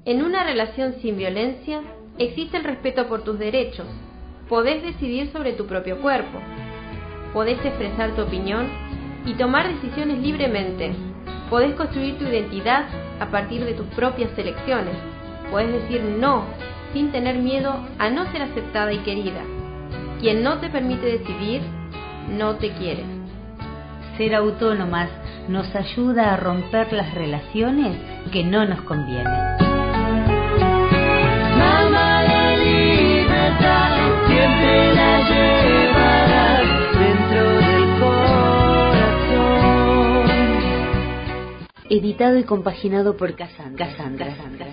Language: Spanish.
En una relación sin violencia, existe el respeto por tus derechos. Podés decidir sobre tu propio cuerpo. Podés expresar tu opinión y tomar decisiones libremente. Podés construir tu identidad a partir de tus propias elecciones. Podés decir no sin tener miedo a no ser aceptada y querida. Quien no te permite decidir, no te quiere. Ser autónomas nos ayuda a romper las relaciones que no nos convienen. Mamá, la libertad siempre la llevarás dentro del corazón. Editado y compaginado por Cassandra.